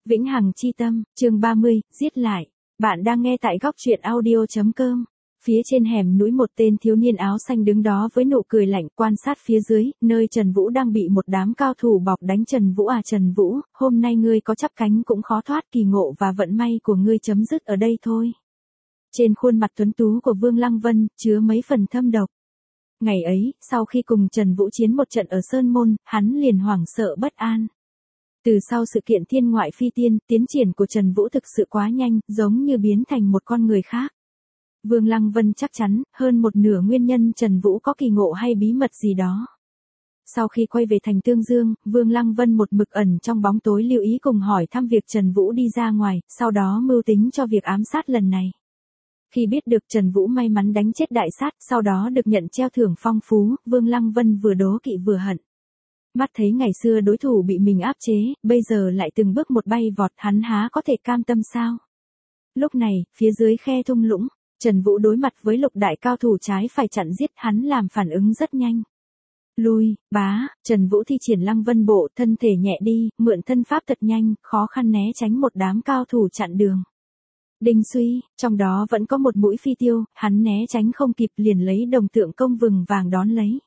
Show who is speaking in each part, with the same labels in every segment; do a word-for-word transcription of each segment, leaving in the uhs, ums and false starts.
Speaker 1: Vĩnh Hằng Chi Tâm, chương ba mươi, giết lại. Bạn đang nghe tại góc truyện audio chấm com. Phía trên hẻm núi một tên thiếu niên áo xanh đứng đó với nụ cười lạnh quan sát phía dưới, nơi Trần Vũ đang bị một đám cao thủ bọc đánh. Trần Vũ à Trần Vũ, hôm nay ngươi có chắp cánh cũng khó thoát, kỳ ngộ và vận may của ngươi chấm dứt ở đây thôi. Trên khuôn mặt tuấn tú của Vương Lăng Vân, chứa mấy phần thâm độc. Ngày ấy, sau khi cùng Trần Vũ chiến một trận ở Sơn Môn, hắn liền hoảng sợ bất an. Từ sau sự kiện thiên ngoại phi tiên, tiến triển của Trần Vũ thực sự quá nhanh, giống như biến thành một con người khác. Vương Lăng Vân chắc chắn, hơn một nửa nguyên nhân Trần Vũ có kỳ ngộ hay bí mật gì đó. Sau khi quay về thành Tương Dương, Vương Lăng Vân một mực ẩn trong bóng tối lưu ý cùng hỏi thăm việc Trần Vũ đi ra ngoài, sau đó mưu tính cho việc ám sát lần này. Khi biết được Trần Vũ may mắn đánh chết đại sát, sau đó được nhận treo thưởng phong phú, Vương Lăng Vân vừa đố kỵ vừa hận. Mắt thấy ngày xưa đối thủ bị mình áp chế, bây giờ lại từng bước một bay vọt, hắn há có thể cam tâm sao? Lúc này, phía dưới khe thung lũng, Trần Vũ đối mặt với lục đại cao thủ trái phải chặn giết, hắn làm phản ứng rất nhanh. Lui, bá, Trần Vũ thi triển Lăng Vân bộ, thân thể nhẹ đi, mượn thân pháp thật nhanh, khó khăn né tránh một đám cao thủ chặn đường. Đinh suy, trong đó vẫn có một mũi phi tiêu, hắn né tránh không kịp liền lấy đồng tượng công vừng vàng đón lấy.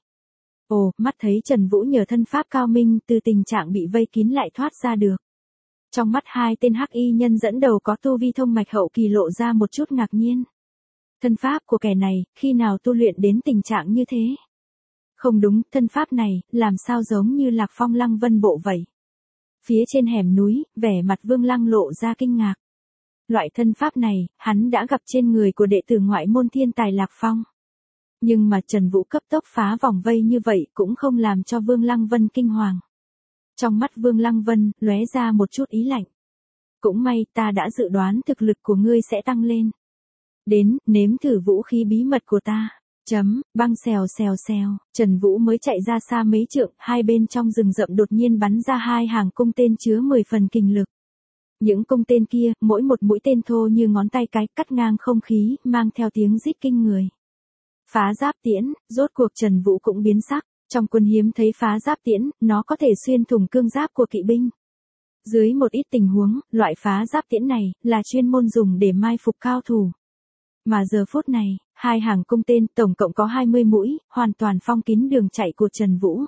Speaker 1: Ồ, mắt thấy Trần Vũ nhờ thân pháp cao minh từ tình trạng bị vây kín lại thoát ra được. Trong mắt hai tên hắc y nhân dẫn đầu có tu vi thông mạch hậu kỳ lộ ra một chút ngạc nhiên. Thân pháp của kẻ này, khi nào tu luyện đến tình trạng như thế? Không đúng, thân pháp này, làm sao giống như Lạc Phong Lăng Vân bộ vậy? Phía trên hẻm núi, vẻ mặt Vương Lăng lộ ra kinh ngạc. Loại thân pháp này, hắn đã gặp trên người của đệ tử ngoại môn thiên tài Lạc Phong. Nhưng mà Trần Vũ cấp tốc phá vòng vây như vậy cũng không làm cho Vương Lăng Vân kinh hoàng. Trong mắt Vương Lăng Vân, lóe ra một chút ý lạnh. Cũng may ta đã dự đoán thực lực của ngươi sẽ tăng lên. Đến, nếm thử vũ khí bí mật của ta. Chấm, băng xèo xèo xèo, Trần Vũ mới chạy ra xa mấy trượng, hai bên trong rừng rậm đột nhiên bắn ra hai hàng cung tên chứa mười phần kình lực. Những cung tên kia, mỗi một mũi tên thô như ngón tay cái, cắt ngang không khí, mang theo tiếng rít kinh người. Phá giáp tiễn, rốt cuộc Trần Vũ cũng biến sắc, trong quân hiếm thấy phá giáp tiễn, nó có thể xuyên thủng cương giáp của kỵ binh. Dưới một ít tình huống, loại phá giáp tiễn này, là chuyên môn dùng để mai phục cao thủ. Mà giờ phút này, hai hàng cung tên tổng cộng có hai mươi mũi, hoàn toàn phong kín đường chạy của Trần Vũ.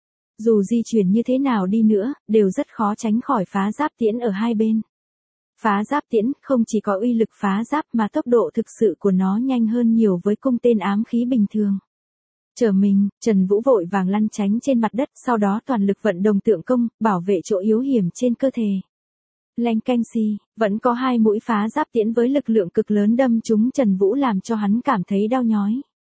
Speaker 1: Dù di chuyển như thế nào đi nữa, đều rất khó tránh khỏi phá giáp tiễn ở hai bên. Phá giáp tiễn không chỉ có uy lực phá giáp mà tốc độ thực sự của nó nhanh hơn nhiều với cung tên ám khí bình thường. Trở mình, Trần Vũ vội vàng lăn tránh trên mặt đất, sau đó toàn lực vận đồng tượng công, bảo vệ chỗ yếu hiểm trên cơ thể. Leng canh xì, vẫn có hai mũi phá giáp tiễn với lực lượng cực lớn đâm trúng Trần Vũ làm cho hắn cảm thấy đau nhói.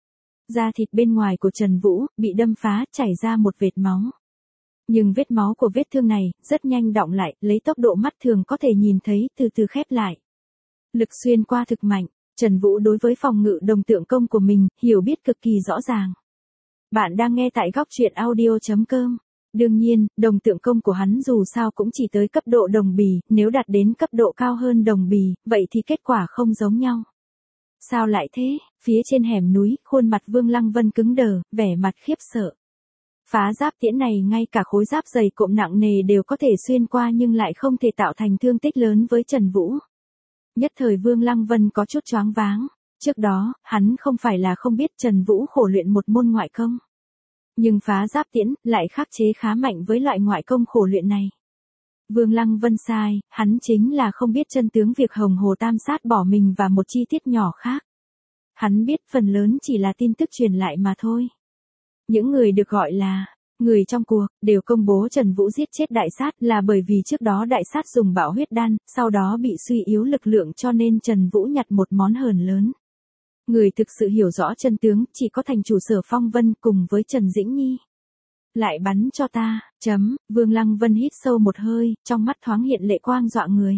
Speaker 1: Da thịt bên ngoài của Trần Vũ, bị đâm phá, chảy ra một vệt máu. Nhưng vết máu của vết thương này, rất nhanh đọng lại, lấy tốc độ mắt thường có thể nhìn thấy, từ từ khép lại. Lực xuyên qua thực mạnh, Trần Vũ đối với phòng ngự đồng tượng công của mình, hiểu biết cực kỳ rõ ràng. Bạn đang nghe tại góc truyện audio chấm com. Đương nhiên, đồng tượng công của hắn dù sao cũng chỉ tới cấp độ đồng bì, nếu đạt đến cấp độ cao hơn đồng bì, vậy thì kết quả không giống nhau. Sao lại thế? Phía trên hẻm núi, khuôn mặt Vương Lăng Vân cứng đờ, vẻ mặt khiếp sợ. Phá giáp tiễn này ngay cả khối giáp dày cộm nặng nề đều có thể xuyên qua nhưng lại không thể tạo thành thương tích lớn với Trần Vũ. Nhất thời Vương Lăng Vân có chút choáng váng. Trước đó, hắn không phải là không biết Trần Vũ khổ luyện một môn ngoại công. Nhưng phá giáp tiễn lại khắc chế khá mạnh với loại ngoại công khổ luyện này. Vương Lăng Vân sai, hắn chính là không biết chân tướng việc Hồng Hồ Tam Sát bỏ mình và một chi tiết nhỏ khác. Hắn biết phần lớn chỉ là tin tức truyền lại mà thôi. Những người được gọi là người trong cuộc đều công bố Trần Vũ giết chết đại sát là bởi vì trước đó đại sát dùng bạo huyết đan, sau đó bị suy yếu lực lượng cho nên Trần Vũ nhặt một món hờn lớn. Người thực sự hiểu rõ chân tướng chỉ có thành chủ Sở Phong Vân cùng với Trần Dĩnh Nhi. Lại bắn cho ta, chấm, Vương Lăng Vân hít sâu một hơi, trong mắt thoáng hiện lệ quang dọa người.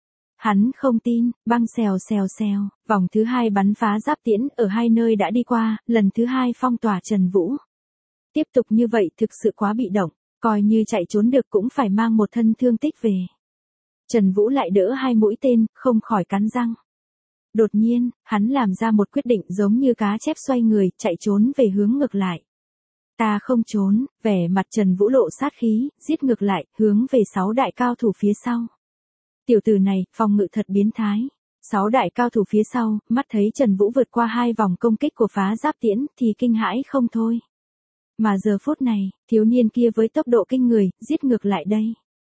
Speaker 1: Hắn không tin, băng xèo xèo xèo, vòng thứ hai bắn phá giáp tiễn ở hai nơi đã đi qua, lần thứ hai phong tỏa Trần Vũ. Tiếp tục như vậy thực sự quá bị động, coi như chạy trốn được cũng phải mang một thân thương tích về. Trần Vũ lại đỡ hai mũi tên, không khỏi cắn răng. Đột nhiên, hắn làm ra một quyết định giống như cá chép xoay người, chạy trốn về hướng ngược lại. Ta không trốn, vẻ mặt Trần Vũ lộ sát khí, giết ngược lại, hướng về sáu đại cao thủ phía sau. Tiểu tử này, phòng ngự thật biến thái. Sáu đại cao thủ phía sau, mắt thấy Trần Vũ vượt qua hai vòng công kích của phá giáp tiễn, thì kinh hãi không thôi. Mà giờ phút này, thiếu niên kia với tốc độ kinh người, giết ngược lại đây.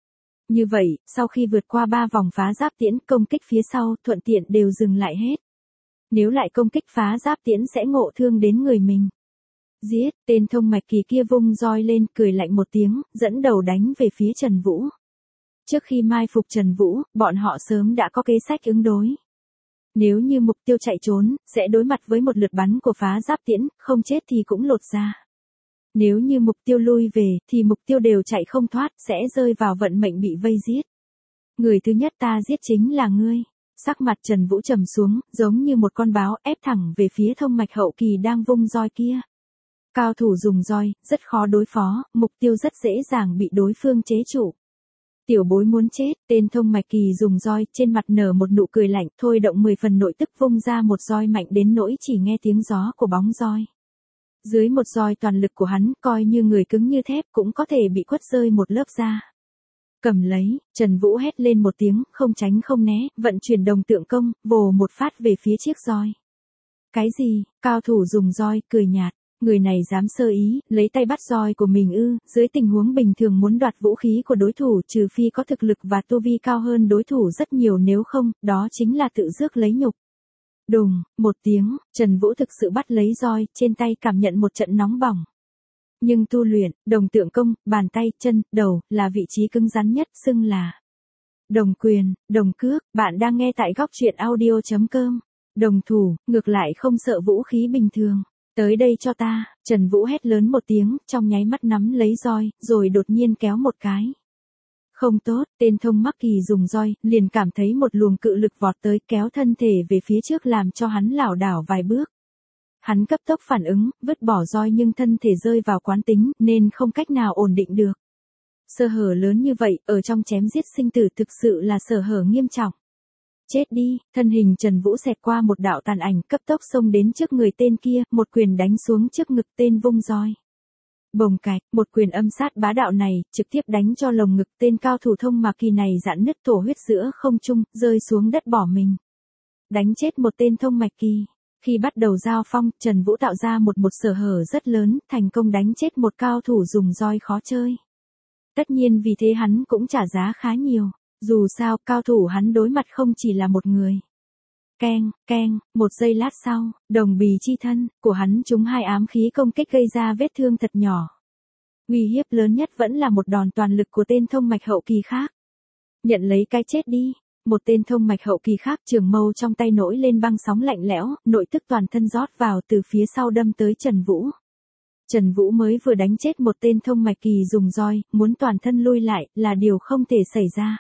Speaker 1: Như vậy, sau khi vượt qua ba vòng phá giáp tiễn, công kích phía sau, thuận tiện đều dừng lại hết. Nếu lại công kích phá giáp tiễn sẽ ngộ thương đến người mình. Giết, tên thông mạch kỳ kia vung roi lên, cười lạnh một tiếng, dẫn đầu đánh về phía Trần Vũ. Trước khi mai phục Trần Vũ, bọn họ sớm đã có kế sách ứng đối. Nếu như mục tiêu chạy trốn, sẽ đối mặt với một lượt bắn của phá giáp tiễn, không chết thì cũng lột ra. Nếu như mục tiêu lui về, thì mục tiêu đều chạy không thoát, sẽ rơi vào vận mệnh bị vây giết. Người thứ nhất ta giết chính là ngươi. Sắc mặt Trần Vũ trầm xuống, giống như một con báo ép thẳng về phía thông mạch hậu kỳ đang vung roi kia. Cao thủ dùng roi, rất khó đối phó, mục tiêu rất dễ dàng bị đối phương chế trụ. Tiểu bối muốn chết, tên thông mạch kỳ dùng roi, trên mặt nở một nụ cười lạnh, thôi động mười phần nội tức vung ra một roi mạnh đến nỗi chỉ nghe tiếng gió của bóng roi. Dưới một roi toàn lực của hắn, coi như người cứng như thép cũng có thể bị quất rơi một lớp da. Cầm lấy, Trần Vũ hét lên một tiếng, không tránh không né, vận chuyển đồng tượng công, vồ một phát về phía chiếc roi. Cái gì, cao thủ dùng roi, cười nhạt. Người này dám sơ ý, lấy tay bắt roi của mình ư, dưới tình huống bình thường muốn đoạt vũ khí của đối thủ trừ phi có thực lực và tu vi cao hơn đối thủ rất nhiều, nếu không, đó chính là tự rước lấy nhục. Đùng, một tiếng, Trần Vũ thực sự bắt lấy roi, trên tay cảm nhận một trận nóng bỏng. Nhưng tu luyện, đồng tượng công, bàn tay, chân, đầu, là vị trí cứng rắn nhất, xưng là đồng quyền, đồng cước. Bạn đang nghe tại góc truyện audio chấm com. Đồng thủ, ngược lại không sợ vũ khí bình thường. Tới đây cho ta, Trần Vũ hét lớn một tiếng, trong nháy mắt nắm lấy roi, rồi đột nhiên kéo một cái. Không tốt, tên thông mắc kỳ dùng roi, liền cảm thấy một luồng cự lực vọt tới, kéo thân thể về phía trước làm cho hắn lảo đảo vài bước. Hắn cấp tốc phản ứng, vứt bỏ roi nhưng thân thể rơi vào quán tính, nên không cách nào ổn định được. Sơ hở lớn như vậy, ở trong chém giết sinh tử thực sự là sơ hở nghiêm trọng. Chết đi, thân hình Trần Vũ xẹt qua một đạo tàn ảnh, cấp tốc xông đến trước người tên kia, một quyền đánh xuống trước ngực tên vung roi. Bồng cạch, một quyền âm sát bá đạo này, trực tiếp đánh cho lồng ngực tên cao thủ thông mạc kỳ này giãn nứt thổ huyết giữa không trung, rơi xuống đất bỏ mình. Đánh chết một tên thông mạch kỳ. Khi bắt đầu giao phong, Trần Vũ tạo ra một một sở hở rất lớn, thành công đánh chết một cao thủ dùng roi khó chơi. Tất nhiên vì thế hắn cũng trả giá khá nhiều. Dù sao, cao thủ hắn đối mặt không chỉ là một người. Keng, keng, một giây lát sau, đồng bì chi thân của hắn trúng hai ám khí công kích gây ra vết thương thật nhỏ. Uy hiếp lớn nhất vẫn là một đòn toàn lực của tên thông mạch hậu kỳ khác. Nhận lấy cái chết đi. Một tên thông mạch hậu kỳ khác trường mâu trong tay nổi lên băng sóng lạnh lẽo, nội tức toàn thân rót vào từ phía sau đâm tới Trần Vũ. Trần Vũ mới vừa đánh chết một tên thông mạch kỳ dùng roi, muốn toàn thân lui lại là điều không thể xảy ra.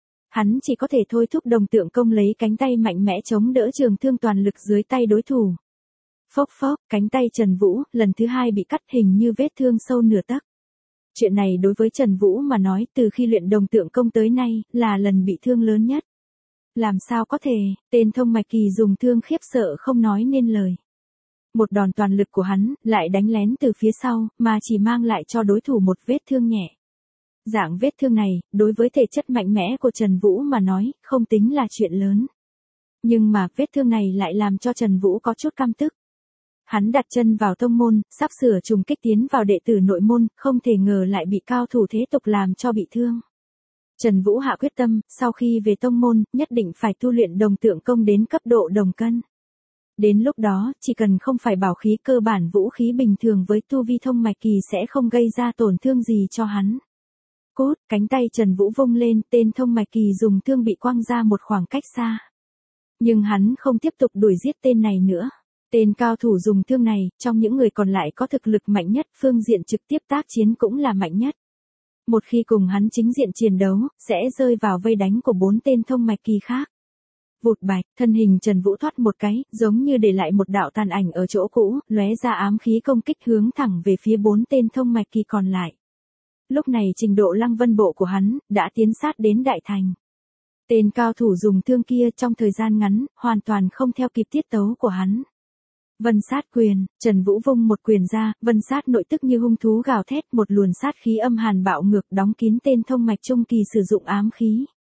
Speaker 1: Hắn chỉ có thể thôi thúc đồng tượng công lấy cánh tay mạnh mẽ chống đỡ trường thương toàn lực dưới tay đối thủ. Phốc phốc, cánh tay Trần Vũ lần thứ hai bị cắt hình như vết thương sâu nửa tấc. Chuyện này đối với Trần Vũ mà nói từ khi luyện đồng tượng công tới nay là lần bị thương lớn nhất. Làm sao có thể, tên thông mạch kỳ dùng thương khiếp sợ không nói nên lời. Một đòn toàn lực của hắn lại đánh lén từ phía sau mà chỉ mang lại cho đối thủ một vết thương nhẹ. Dạng vết thương này, đối với thể chất mạnh mẽ của Trần Vũ mà nói, không tính là chuyện lớn. Nhưng mà vết thương này lại làm cho Trần Vũ có chút căm tức. Hắn đặt chân vào tông môn, sắp sửa trùng kích tiến vào đệ tử nội môn, không thể ngờ lại bị cao thủ thế tục làm cho bị thương. Trần Vũ hạ quyết tâm, sau khi về tông môn, nhất định phải tu luyện đồng tượng công đến cấp độ đồng cân. Đến lúc đó, chỉ cần không phải bảo khí cơ bản vũ khí bình thường với tu vi thông mạch kỳ sẽ không gây ra tổn thương gì cho hắn. Cốt, cánh tay Trần Vũ vung lên, tên thông mạch kỳ dùng thương bị quăng ra một khoảng cách xa. Nhưng hắn không tiếp tục đuổi giết tên này nữa. Tên cao thủ dùng thương này, trong những người còn lại có thực lực mạnh nhất, phương diện trực tiếp tác chiến cũng là mạnh nhất. Một khi cùng hắn chính diện chiến đấu, sẽ rơi vào vây đánh của bốn tên thông mạch kỳ khác. Vụt bạch, thân hình Trần Vũ thoát một cái, giống như để lại một đạo tàn ảnh ở chỗ cũ, lóe ra ám khí công kích hướng thẳng về phía bốn tên thông mạch kỳ còn lại. Lúc này trình độ lăng vân bộ của hắn, đã tiến sát đến đại thành. Tên cao thủ dùng thương kia trong thời gian ngắn, hoàn toàn không theo kịp tiết tấu của hắn. Vân sát quyền, Trần Vũ vung một quyền ra, vân sát nội tức như hung thú gào thét, một luồn sát khí âm hàn bạo ngược đóng kín tên thông mạch trung kỳ sử dụng ám khí.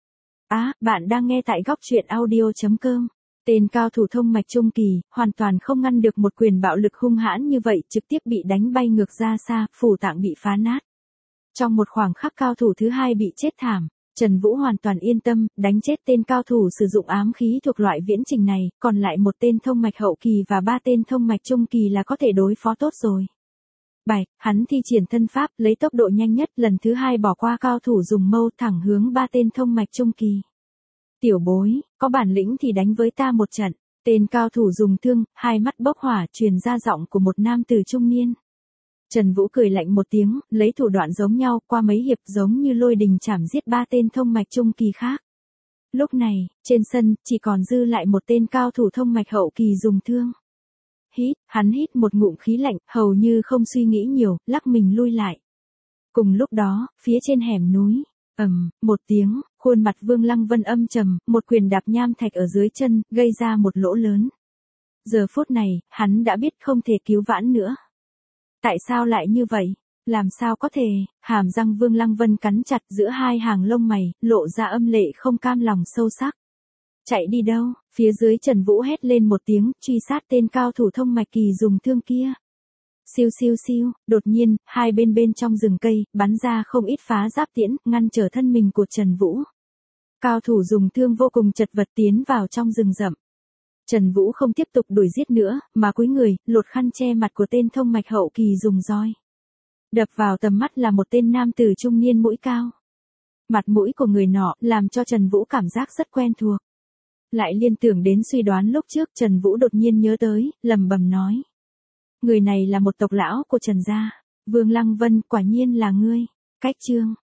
Speaker 1: Á, bạn đang nghe tại góc truyện audio.com. Tên cao thủ thông mạch trung kỳ, hoàn toàn không ngăn được một quyền bạo lực hung hãn như vậy, trực tiếp bị đánh bay ngược ra xa, phủ tạng bị phá nát. Trong một khoảng khắc cao thủ thứ hai bị chết thảm, Trần Vũ hoàn toàn yên tâm, đánh chết tên cao thủ sử dụng ám khí thuộc loại viễn trình này, còn lại một tên thông mạch hậu kỳ và ba tên thông mạch trung kỳ là có thể đối phó tốt rồi. Bảy, hắn thi triển thân pháp, lấy tốc độ nhanh nhất, lần thứ hai bỏ qua cao thủ dùng mâu thẳng hướng ba tên thông mạch trung kỳ. Tiểu bối, có bản lĩnh thì đánh với ta một trận. Tên cao thủ dùng thương, hai mắt bốc hỏa truyền ra giọng của một nam tử trung niên. Trần Vũ cười lạnh một tiếng, lấy thủ đoạn giống nhau, qua mấy hiệp giống như lôi đình chảm giết ba tên thông mạch trung kỳ khác. Lúc này, trên sân, chỉ còn dư lại một tên cao thủ thông mạch hậu kỳ dùng thương. Hít, hắn hít một ngụm khí lạnh, hầu như không suy nghĩ nhiều, lắc mình lui lại. Cùng lúc đó, phía trên hẻm núi, ầm, một tiếng, khuôn mặt Vương Lăng Vân âm trầm, một quyền đạp nham thạch ở dưới chân, gây ra một lỗ lớn. Giờ phút này, hắn đã biết không thể cứu vãn nữa. Tại sao lại như vậy? Làm sao có thể? Hàm răng Vương Lăng Vân cắn chặt giữa hai hàng lông mày, lộ ra âm lệ không cam lòng sâu sắc. Chạy đi đâu? Phía dưới Trần Vũ hét lên một tiếng, truy sát tên cao thủ thông mạch kỳ dùng thương kia. Siêu siêu siêu, đột nhiên, hai bên bên trong rừng cây, bắn ra không ít phá giáp tiễn, ngăn trở thân mình của Trần Vũ. Cao thủ dùng thương vô cùng chật vật tiến vào trong rừng rậm. Trần Vũ không tiếp tục đuổi giết nữa, mà cúi người, lột khăn che mặt của tên thông mạch hậu kỳ dùng roi. Đập vào tầm mắt là một tên nam tử trung niên mũi cao. Mặt mũi của người nọ, làm cho Trần Vũ cảm giác rất quen thuộc. Lại liên tưởng đến suy đoán lúc trước, Trần Vũ đột nhiên nhớ tới, lẩm bẩm nói. Người này là một tộc lão của Trần gia. Vương Lăng Vân, quả nhiên là ngươi. Cách chương.